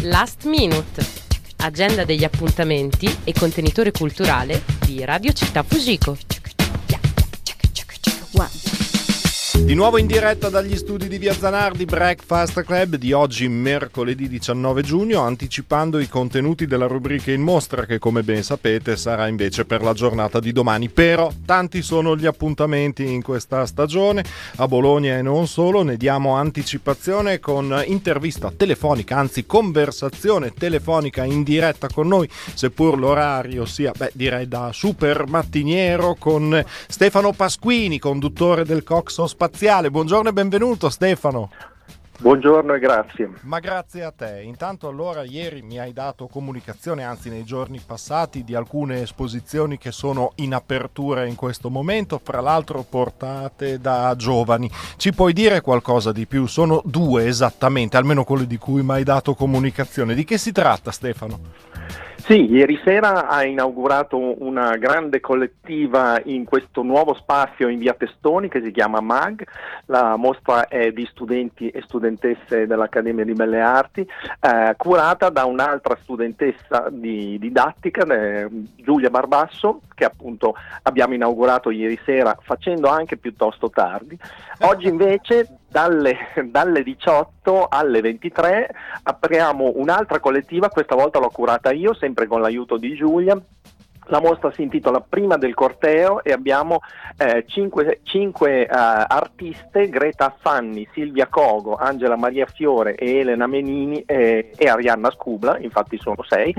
Last Minute, agenda degli appuntamenti e contenitore culturale di Radio Città Fujiko. Di nuovo in diretta dagli studi di Via Zanardi, Breakfast Club di oggi, mercoledì 19 giugno, anticipando i contenuti della rubrica in mostra che, come ben sapete, sarà invece per la giornata di domani. Però tanti sono gli appuntamenti in questa stagione, a Bologna e non solo. Ne diamo anticipazione con intervista telefonica, anzi conversazione telefonica in diretta con noi, seppur l'orario sia, direi da super mattiniero, con Stefano Pasquini, conduttore del Coxo Spaziale. Buongiorno e benvenuto Stefano. Buongiorno e grazie. Ma grazie a te. Intanto allora ieri mi hai dato comunicazione, anzi nei giorni passati, di alcune esposizioni che sono in apertura in questo momento, fra l'altro portate da giovani. Ci puoi dire qualcosa di più? Sono due esattamente, almeno quelle di cui mi hai dato comunicazione. Di che si tratta, Stefano? Sì, ieri sera ha inaugurato una grande collettiva in questo nuovo spazio in via Testoni che si chiama MAG. La mostra è di studenti e studentesse dell'Accademia di Belle Arti, curata da un'altra studentessa di didattica, Giulia Barbasso, che appunto abbiamo inaugurato ieri sera facendo anche piuttosto tardi. Oggi invece dalle 18 alle 23 apriamo un'altra collettiva, questa volta l'ho curata io, sempre con l'aiuto di Giulia. La mostra si intitola Prima del corteo e abbiamo cinque artiste: Greta Fanni, Silvia Cogo, Angela Maria Fiore e Elena Menini e Arianna Scubla, infatti sono 6,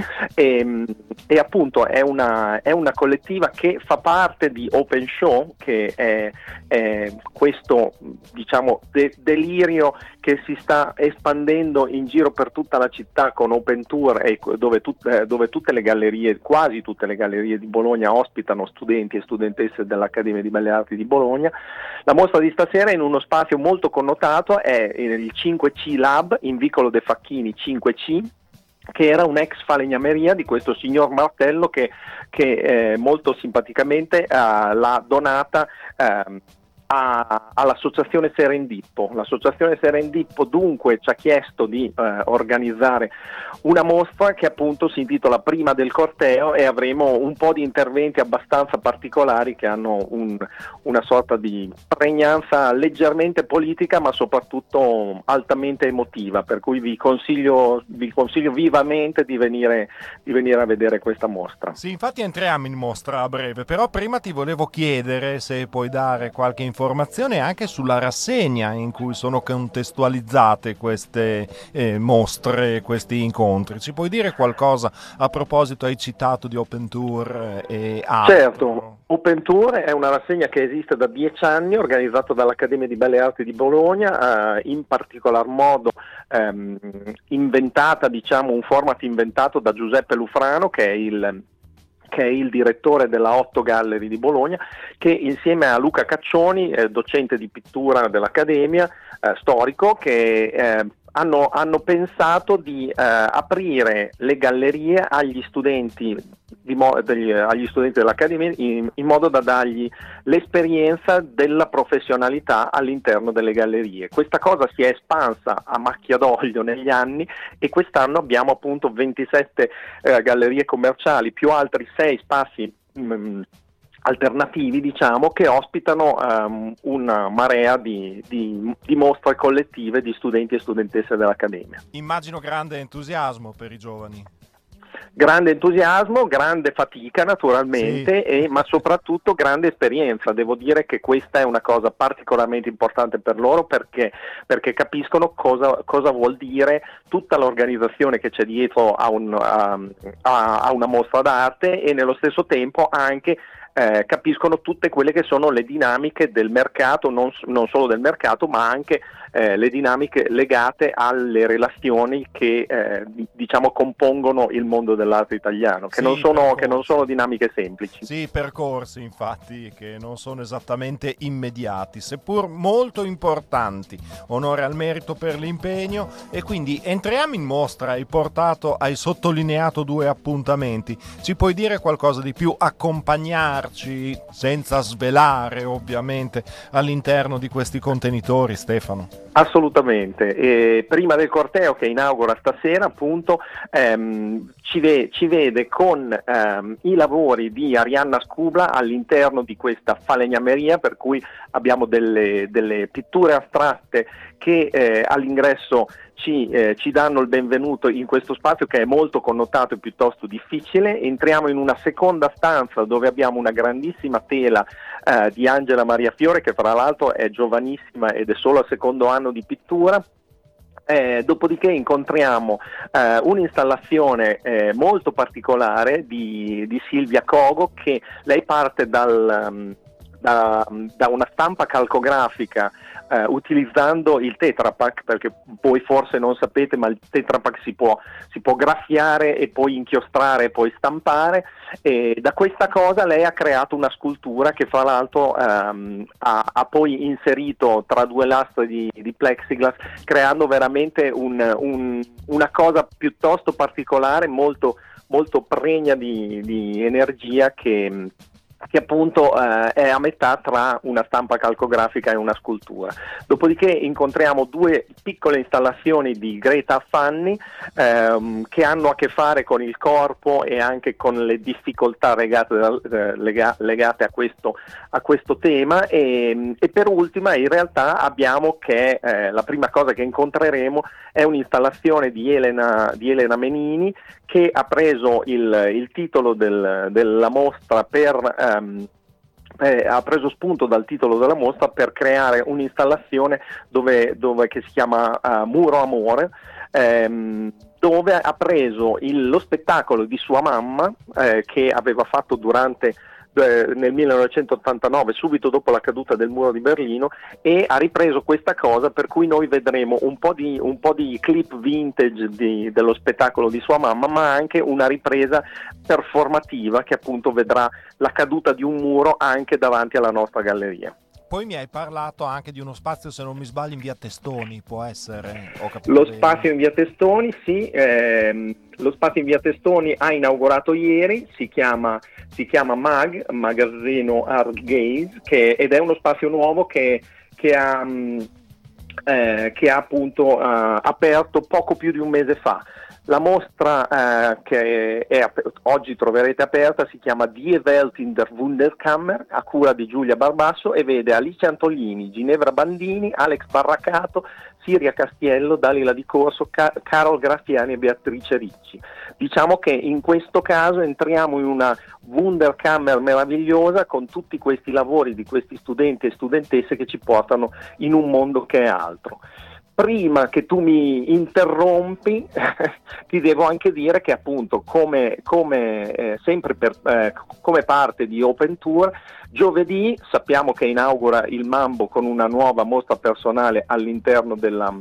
e appunto è una collettiva che fa parte di Open Show, che è questo, diciamo, delirio che si sta espandendo in giro per tutta la città con Open Tour, dove tutte le gallerie, quasi tutte le gallerie di Bologna ospitano studenti e studentesse dell'Accademia di Belle Arti di Bologna. La mostra di stasera, in uno spazio molto connotato, è il 5C Lab in Vicolo De Facchini 5C, che era un ex falegnameria di questo signor Martello che molto simpaticamente l'ha donata all'associazione Serendippo. L'associazione Serendippo dunque ci ha chiesto di organizzare una mostra che appunto si intitola Prima del corteo, e avremo un po' di interventi abbastanza particolari che hanno una sorta di pregnanza leggermente politica ma soprattutto altamente emotiva, per cui vi consiglio vivamente di venire a vedere questa mostra. Sì, infatti entriamo in mostra a breve, però prima ti volevo chiedere se puoi dare qualche informazione anche sulla rassegna in cui sono contestualizzate queste mostre, questi incontri. Ci puoi dire qualcosa a proposito? Hai citato di Open Tour e altro. Certo, Open Tour è una rassegna che esiste da 10 anni, organizzata dall'Accademia di Belle Arti di Bologna, in particolar modo inventata, diciamo, un format inventato da Giuseppe Lufrano, che è il direttore della Otto Gallery di Bologna, che insieme a Luca Caccioni, docente di pittura dell'Accademia, storico, che hanno pensato di aprire le gallerie agli studenti dell'Accademia in modo da dargli l'esperienza della professionalità all'interno delle gallerie. Questa cosa si è espansa a macchia d'olio negli anni e quest'anno abbiamo appunto 27 gallerie commerciali più altri 6 spazi alternativi, diciamo, che ospitano una marea di mostre collettive di studenti e studentesse dell'Accademia. Immagino grande entusiasmo per i giovani. Grande entusiasmo, grande fatica naturalmente, sì. ma soprattutto grande esperienza. Devo dire che questa è una cosa particolarmente importante per loro, perché capiscono cosa vuol dire tutta l'organizzazione che c'è dietro a una mostra d'arte, e nello stesso tempo anche capiscono tutte quelle che sono le dinamiche del mercato, non solo del mercato, ma anche le dinamiche legate alle relazioni che diciamo compongono il mondo dell'arte italiano, che non sono dinamiche semplici. Sì, percorsi infatti che non sono esattamente immediati, seppur molto importanti. Onore al merito per l'impegno. E quindi entriamo in mostra. Hai sottolineato 2 appuntamenti. Ci puoi dire qualcosa di più, accompagnarci senza svelare ovviamente all'interno di questi contenitori, Stefano? Assolutamente, e prima del corteo che inaugura stasera appunto ci vede con i lavori di Arianna Scubla all'interno di questa falegnameria, per cui abbiamo delle pitture astratte che all'ingresso ci danno il benvenuto in questo spazio che è molto connotato e piuttosto difficile. Entriamo in una seconda stanza dove abbiamo una grandissima tela di Angela Maria Fiore, che fra l'altro è giovanissima ed è solo al secondo anno di pittura. Dopodiché incontriamo un'installazione molto particolare di Silvia Cogo, che lei parte da una stampa calcografica utilizzando il Tetra Pak, perché voi forse non sapete, ma il Tetra Pak si può graffiare e poi inchiostrare e poi stampare, e da questa cosa lei ha creato una scultura che fra l'altro ha poi inserito tra due lastre di plexiglass, creando veramente una cosa piuttosto particolare, molto, molto pregna di energia, che appunto è a metà tra una stampa calcografica e una scultura. Dopodiché incontriamo due piccole installazioni di Greta Fanni che hanno a che fare con il corpo e anche con le difficoltà legate a questo tema, e per ultima in realtà abbiamo che la prima cosa che incontreremo è un'installazione di Elena Menini, che ha preso il titolo della mostra ha preso spunto dal titolo della mostra per creare un'installazione che si chiama Muro Amore, dove ha preso lo spettacolo di sua mamma che aveva fatto nel 1989, subito dopo la caduta del muro di Berlino, e ha ripreso questa cosa, per cui noi vedremo un po' di clip vintage dello spettacolo di sua mamma, ma anche una ripresa performativa che appunto vedrà la caduta di un muro anche davanti alla nostra galleria. Poi mi hai parlato anche di uno spazio, se non mi sbaglio, in via Testoni, può essere? Lo spazio in via Testoni, sì, lo spazio in via Testoni ha inaugurato ieri, si chiama MAG, Magazzino Art Gaze, ed è uno spazio nuovo che ha appunto aperto poco più di un mese fa. La mostra che oggi troverete aperta si chiama Die Welt in der Wunderkammer, a cura di Giulia Barbasso, e vede Alice Antolini, Ginevra Bandini, Alex Barracato, Siria Castiello, Dalila Di Corso, Carol Graffiani e Beatrice Ricci. Diciamo che in questo caso entriamo in una Wunderkammer meravigliosa, con tutti questi lavori di questi studenti e studentesse che ci portano in un mondo che è altro. Prima che tu mi interrompi, ti devo anche dire che appunto come sempre come parte di Open Tour, giovedì sappiamo che inaugura il Mambo con una nuova mostra personale all'interno della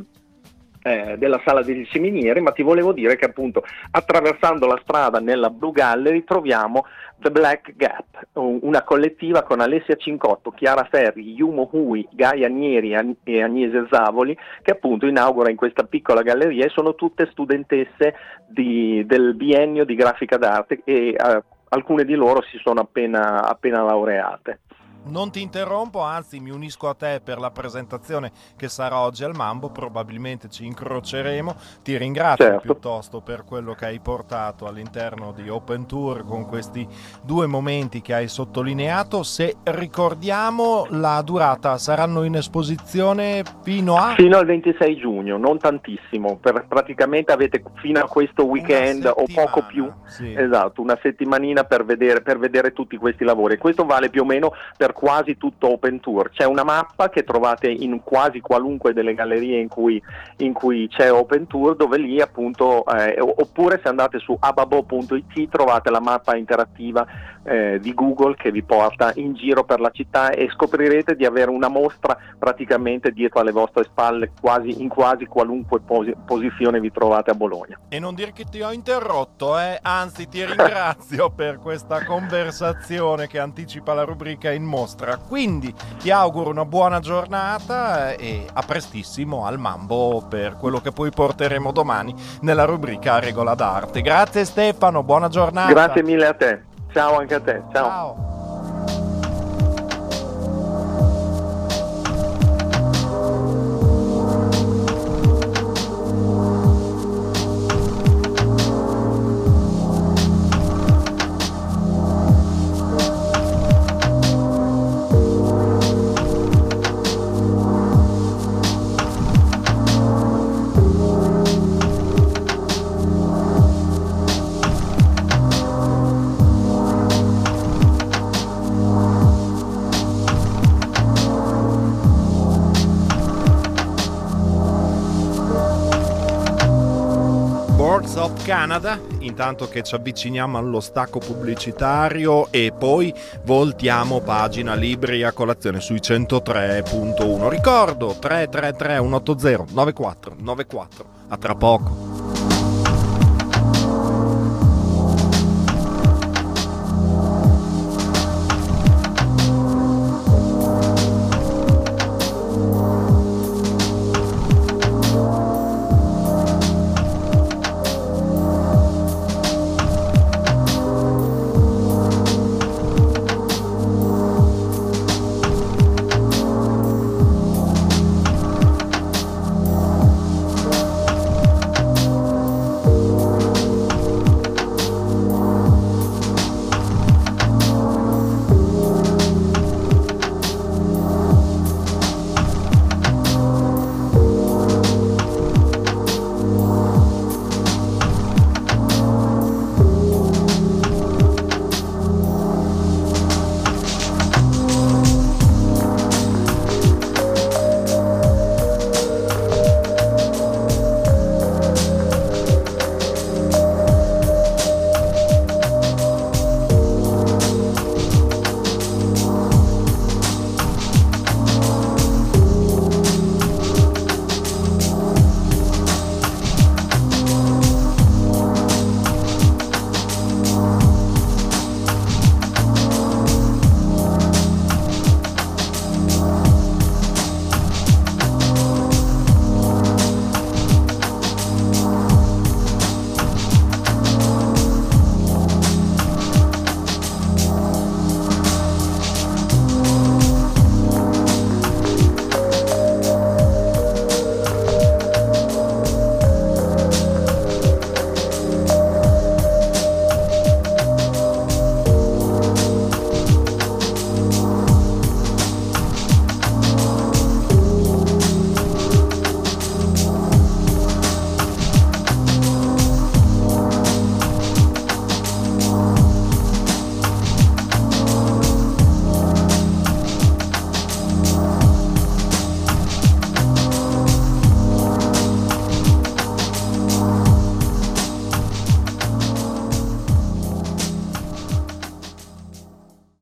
Sala degli Seminieri, ma ti volevo dire che appunto attraversando la strada nella Blue Gallery troviamo The Black Gap, una collettiva con Alessia Cincotto, Chiara Ferri, Yumo Hui, Gaia Nieri e Agnese Zavoli, che appunto inaugura in questa piccola galleria, e sono tutte studentesse del biennio di grafica d'arte, e alcune di loro si sono appena laureate. Non ti interrompo, anzi mi unisco a te per la presentazione che sarà oggi al Mambo, probabilmente ci incroceremo. Ti ringrazio, certo, piuttosto per quello che hai portato all'interno di Open Tour con questi due momenti che hai sottolineato. Se ricordiamo la durata, saranno in esposizione fino al 26 giugno, non tantissimo, praticamente avete fino a questo weekend o poco più, sì. Esatto, una settimanina per vedere tutti questi lavori. Questo vale più o meno per quasi tutto Open Tour. C'è una mappa che trovate in quasi qualunque delle gallerie in cui c'è Open Tour, dove lì appunto oppure se andate su ababo.it trovate la mappa interattiva di Google che vi porta in giro per la città, e scoprirete di avere una mostra praticamente dietro alle vostre spalle, in quasi qualunque posizione vi trovate a Bologna. E non dire che ti ho interrotto, anzi ti ringrazio per questa conversazione che anticipa la rubrica in mostra. Quindi ti auguro una buona giornata e a prestissimo al Mambo per quello che poi porteremo domani nella rubrica Regola d'Arte. Grazie Stefano, buona giornata. Grazie mille a te. Ciao anche a te. Ciao. Canada, intanto che ci avviciniamo allo stacco pubblicitario, e poi voltiamo pagina libri a colazione sui 103.1. Ricordo 333 180 9494. A tra poco.